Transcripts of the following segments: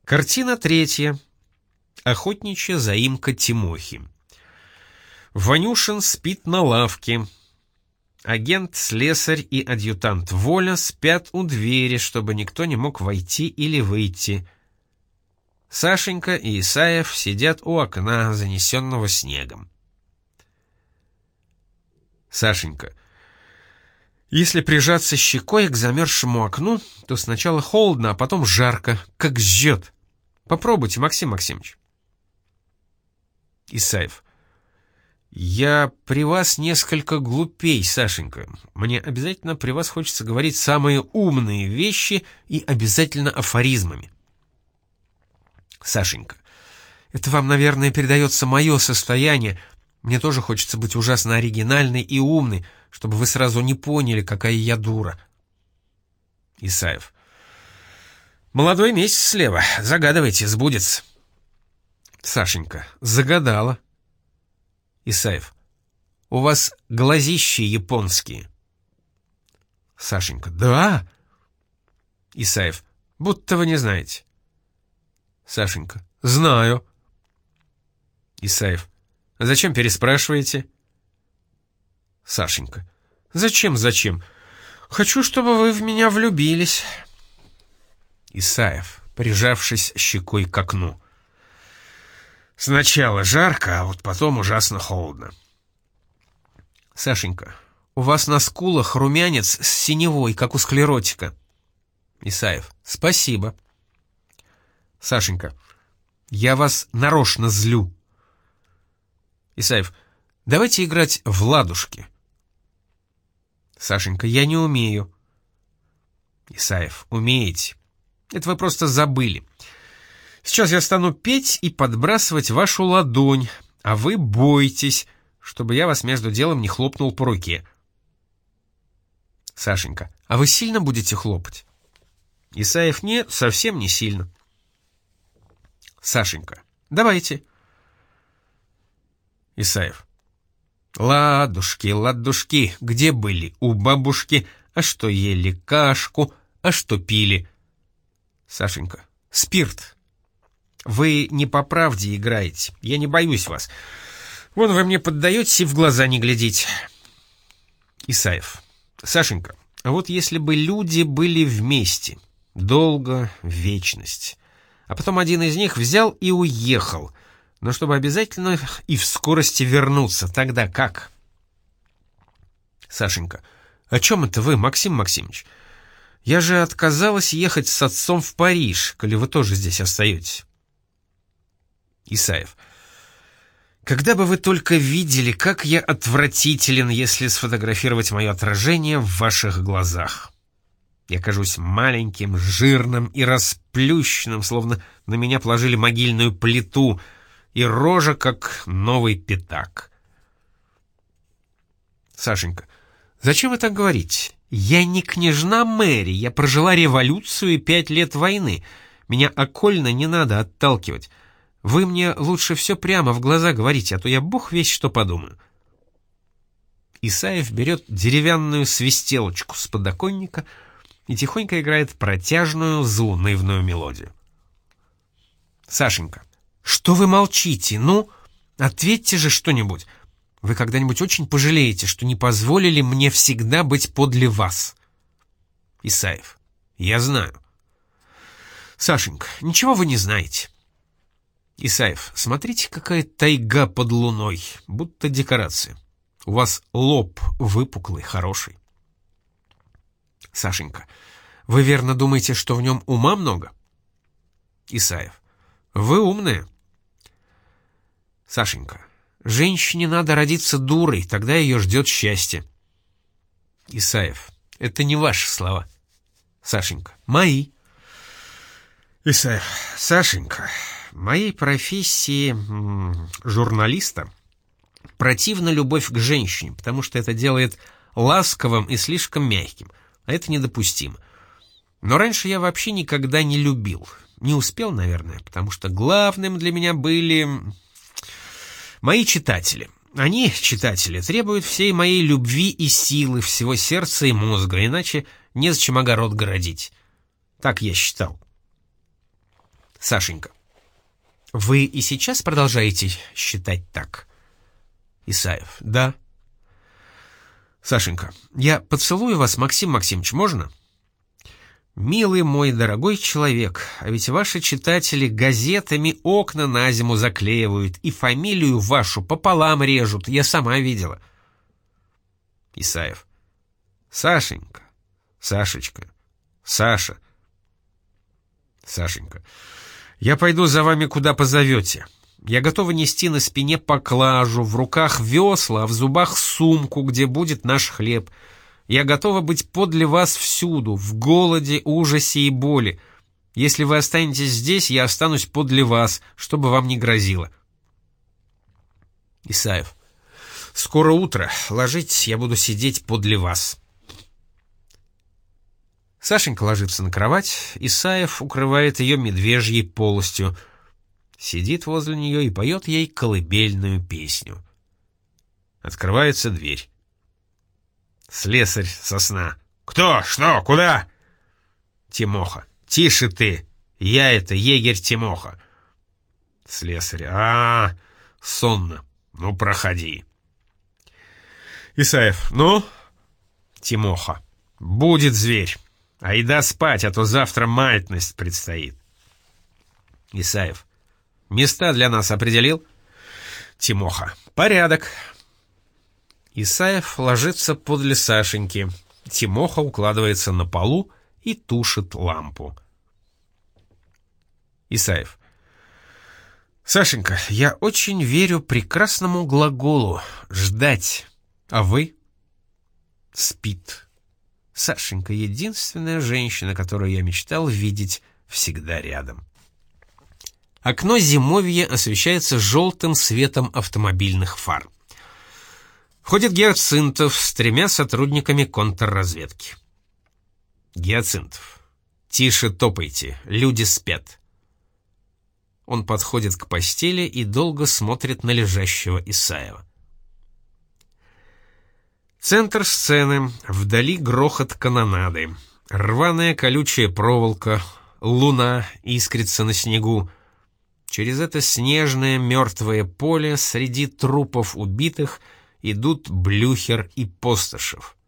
Картина третья. Охотничья заимка Тимохи. Ванюшин спит на лавке. Агент, слесарь и адъютант Воля спят у двери, чтобы никто не мог войти или выйти. Сашенька и Исаев сидят у окна, занесенного снегом. Сашенька. Если прижаться щекой к замерзшему окну, то сначала холодно, а потом жарко, как жжет. Попробуйте, Максим Максимович. Исаев. Я при вас несколько глупей, Сашенька. Мне обязательно при вас хочется говорить самые умные вещи и обязательно афоризмами. Сашенька. Это вам, наверное, передается мое состояние. Мне тоже хочется быть ужасно оригинальной и умной, чтобы вы сразу не поняли, какая я дура. Исаев. Молодой месяц слева. Загадывайте, сбудется. Сашенька. Загадала. Исаев. У вас глазищи японские. Сашенька. Да. Исаев. Будто вы не знаете. Сашенька. Знаю. Исаев. Зачем переспрашиваете? Сашенька. Зачем? Хочу, чтобы вы в меня влюбились. Исаев, прижавшись щекой к окну. Сначала жарко, а вот потом ужасно холодно. Сашенька. У вас на скулах румянец с синевой, как у склеротика. Исаев. Спасибо. Сашенька. Я вас нарочно злю. Исаев. Давайте играть в ладушки. Сашенька. Я не умею. Исаев. Умеете. Это вы просто забыли. Сейчас я стану петь и подбрасывать вашу ладонь, а вы бойтесь, чтобы я вас между делом не хлопнул по руке. Сашенька. А вы сильно будете хлопать? Исаев. Нет, совсем не сильно. Сашенька. Давайте. Исаев. Ладушки, ладушки, где были у бабушки, а что ели кашку, а что пили? Сашенька. Спирт. Вы не по правде играете, я не боюсь вас. Вон вы мне поддаетесь и в глаза не глядите. Исаев. Сашенька, а вот если бы люди были вместе, долго, в вечность, а потом один из них взял и уехал, но чтобы обязательно и в скорости вернуться, тогда как? Сашенька. О чем это вы, Максим Максимович? Я же отказалась ехать с отцом в Париж, коли вы тоже здесь остаетесь. Исаев. Когда бы вы только видели, как я отвратителен, если сфотографировать мое отражение в ваших глазах. Я кажусь маленьким, жирным и расплющенным, словно на меня положили могильную плиту, и рожа, как новый пятак. Сашенька. Зачем вы так говорите? Я не княжна Мэри, я прожила революцию и 5 лет войны. Меня окольно не надо отталкивать. Вы мне лучше все прямо в глаза говорите, а то я бог весть что подумаю. Исаев берет деревянную свистелочку с подоконника и тихонько играет протяжную заунывную мелодию. Сашенька. Что вы молчите? Ну, ответьте же что-нибудь. Вы когда-нибудь очень пожалеете, что не позволили мне всегда быть подле вас. Исаев. Я знаю. Сашенька. Ничего вы не знаете. Исаев. Смотрите, какая тайга под луной, будто декорация. У вас лоб выпуклый, хороший. Сашенька. Вы верно думаете, что в нем ума много? Исаев. Вы умная. Сашенька. Женщине надо родиться дурой, тогда ее ждет счастье. Исаев. Это не ваши слова. Сашенька. Мои. Исаев. Сашенька, моей профессии журналиста противна любовь к женщине, потому что это делает ласковым и слишком мягким, а это недопустимо. Но раньше я вообще никогда не любил. Не успел, наверное, потому что главным для меня были мои читатели. Они, читатели, требуют всей моей любви и силы, всего сердца и мозга, иначе незачем огород городить. Так я считал. Сашенька. Вы и сейчас продолжаете считать так? Исаев. Да. Сашенька. Я поцелую вас, Максим Максимович, можно? Милый мой дорогой человек, а ведь ваши читатели газетами окна на зиму заклеивают и фамилию вашу пополам режут, я сама видела. Исаев. Сашенька, Сашечка, Саша. Сашенька. Я пойду за вами, куда позовете. Я готова нести на спине поклажу, в руках весла, а в зубах сумку, где будет наш хлеб. Я готова быть подле вас всюду, в голоде, ужасе и боли. Если вы останетесь здесь, я останусь подле вас, чтобы вам не грозило. Исаев. Скоро утро, ложитесь, я буду сидеть подле вас. Сашенька ложится на кровать, Исаев укрывает ее медвежьей полостью, сидит возле нее и поет ей колыбельную песню. Открывается дверь. Слесарь со сна. «Кто? Что? Куда?» Тимоха. «Тише ты! Я это егерь Тимоха!» Слесарь. Сонно. Ну, проходи. Исаев. Ну? Тимоха. «Будет зверь. Айда спать, а то завтра маятность предстоит». Исаев. «Места для нас определил?» Тимоха. «Порядок». Исаев ложится подле Сашеньки. Тимоха укладывается на полу и тушит лампу. Исаев. Сашенька, я очень верю прекрасному глаголу «ждать». А вы? Спит. Сашенька — единственная женщина, которую я мечтал видеть всегда рядом. Окно зимовья освещается желтым светом автомобильных фар. Входит Гиацинтов с 3 сотрудниками контрразведки. Гиацинтов. «Тише топайте, люди спят». Он подходит к постели и долго смотрит на лежащего Исаева. Центр сцены. Вдали грохот канонады. Рваная колючая проволока. Луна искрится на снегу. Через это снежное мертвое поле среди трупов убитых идут Блюхер и Постышев.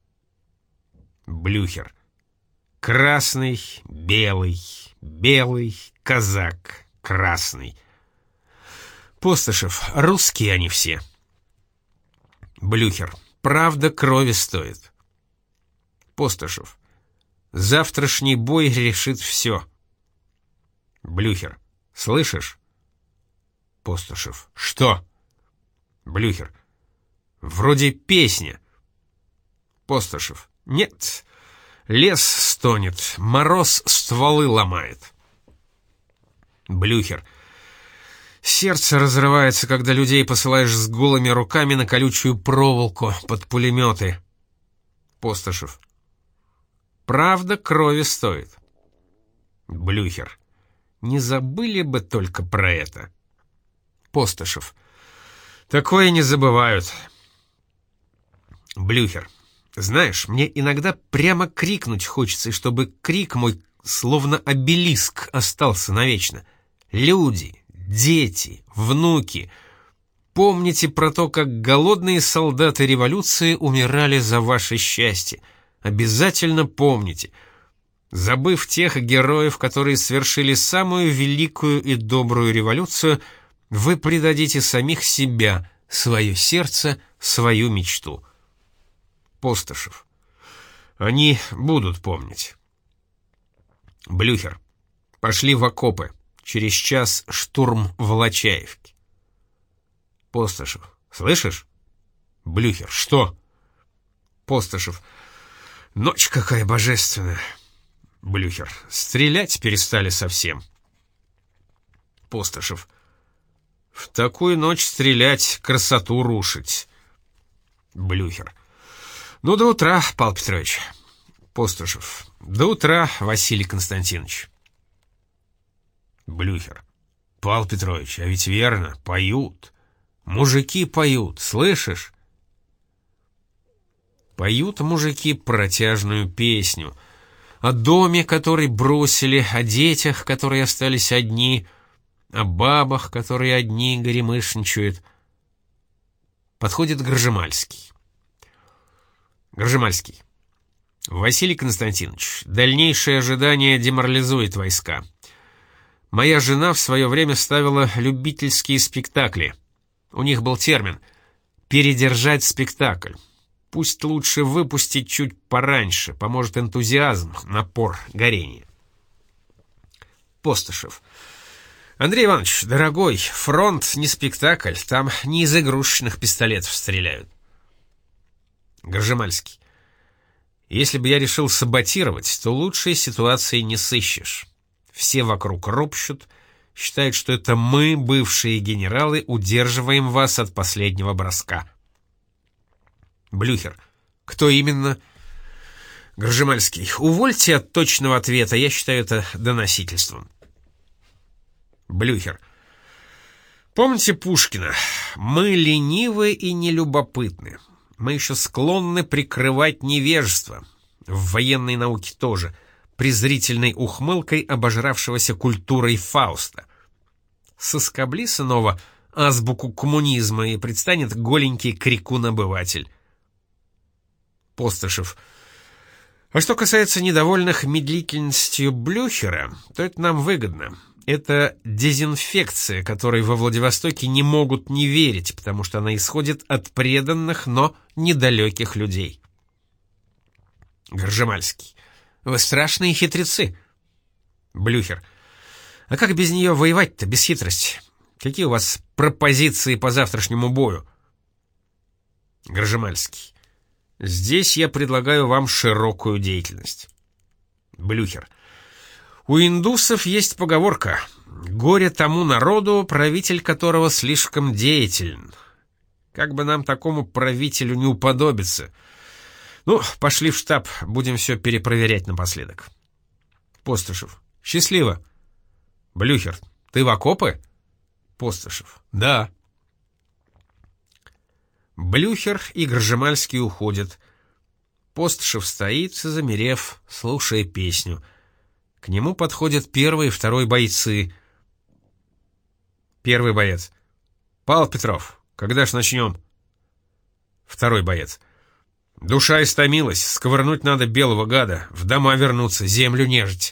Блюхер. Красный, белый, белый, казак, красный. Постышев. Русские они все. Блюхер. Правда крови стоит. Постышев. Завтрашний бой решит все. Блюхер. Слышишь? Постышев. Что? Блюхер. Вроде песня. Постышев. Нет. Лес стонет, мороз стволы ломает. Блюхер. Сердце разрывается, когда людей посылаешь с голыми руками на колючую проволоку под пулеметы. Постышев. Правда крови стоит. Блюхер. Не забыли бы только про это. Постышев. Такое не забывают. Блюхер. Знаешь, мне иногда прямо крикнуть хочется, и чтобы крик мой словно обелиск остался навечно. Люди, дети, внуки, помните про то, как голодные солдаты революции умирали за ваше счастье. Обязательно помните. Забыв тех героев, которые совершили самую великую и добрую революцию, вы предадите самих себя, свое сердце, свою мечту. Постышев. Они будут помнить. Блюхер. Пошли в окопы. Через час штурм Волочаевки. Постышев. Слышишь? Блюхер. Что? Постышев. Ночь какая божественная. Блюхер. Стрелять перестали совсем. Постышев. В такую ночь стрелять, красоту рушить. Блюхер. Ну, до утра, Павел Петрович. Постышев. До утра, Василий Константинович. Блюхер. Павел Петрович, а ведь верно, поют. Мужики поют, слышишь? Поют мужики протяжную песню. о доме, который бросили, о детях, которые остались одни, о бабах, которые одни горемышничают. Подходит Гржемальский. Гржемальский. Василий Константинович, дальнейшее ожидание деморализует войска. Моя жена в свое время ставила любительские спектакли. У них был термин «передержать спектакль». Пусть лучше выпустить чуть пораньше, поможет энтузиазм, напор, горение. Постышев. Андрей Иванович, дорогой, фронт не спектакль, там не из игрушечных пистолетов стреляют. Гржемальский. Если бы я решил саботировать, то лучшей ситуации не сыщешь. Все вокруг ропщут, считают, что это мы, бывшие генералы, удерживаем вас от последнего броска. Блюхер. Кто именно? Гржемальский. Увольте от точного ответа, я считаю это доносительством. Блюхер. Помните Пушкина? Мы ленивы и нелюбопытны. Мы еще склонны прикрывать невежество. В военной науке тоже. Презрительной ухмылкой обожравшегося культурой Фауста. Соскобли снова азбуку коммунизма, и предстанет голенький крикун-обыватель. Постышев. А что касается недовольных медлительностью Блюхера, то это нам выгодно. Это дезинфекция, которой во Владивостоке не могут не верить, потому что она исходит от преданных, но недалеких людей. Гржемальский. Вы страшные хитрецы. Блюхер. А как без нее воевать-то, без хитрости? Какие у вас пропозиции по завтрашнему бою? Гржемальский. Здесь я предлагаю вам широкую деятельность. Блюхер. У индусов есть поговорка «Горе тому народу, правитель которого слишком деятелен». Как бы нам такому правителю не уподобиться? Ну, пошли в штаб, будем все перепроверять напоследок. Постышев. Счастливо. Блюхер. Ты в окопы? Постышев. Да. Блюхер и Гржемальский уходят. Постышев стоит, замерев, слушая песню. К нему подходят первый и второй бойцы. Первый боец. Павел Петров, когда ж начнем? Второй боец. Душа истомилась, сковырнуть надо белого гада, в дома вернуться, землю нежить.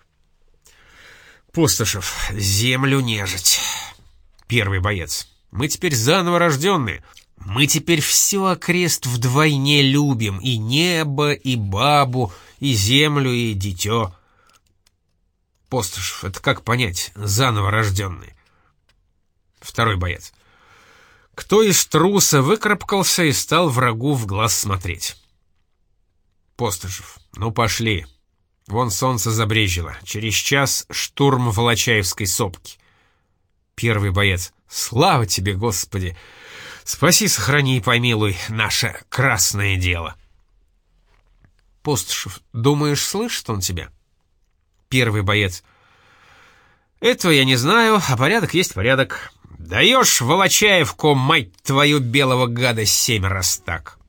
Постышев. Землю нежить. Первый боец. Мы теперь заново рожденные. Мы теперь все окрест вдвойне любим. И небо, и бабу, и землю, и дитё. Постышев. Это как понять, заново рожденный? Второй боец. Кто из труса выкарабкался и стал врагу в глаз смотреть? Постышев. Ну пошли. Вон солнце забрежило. Через час штурм Волочаевской сопки. Первый боец. Слава тебе, Господи! Спаси, сохрани и помилуй наше красное дело. Постышев. Думаешь, слышит он тебя? Первый боец. Этого я не знаю, а порядок есть порядок. Даешь Волочаевку, мать твою, белого гада, 7 раз так.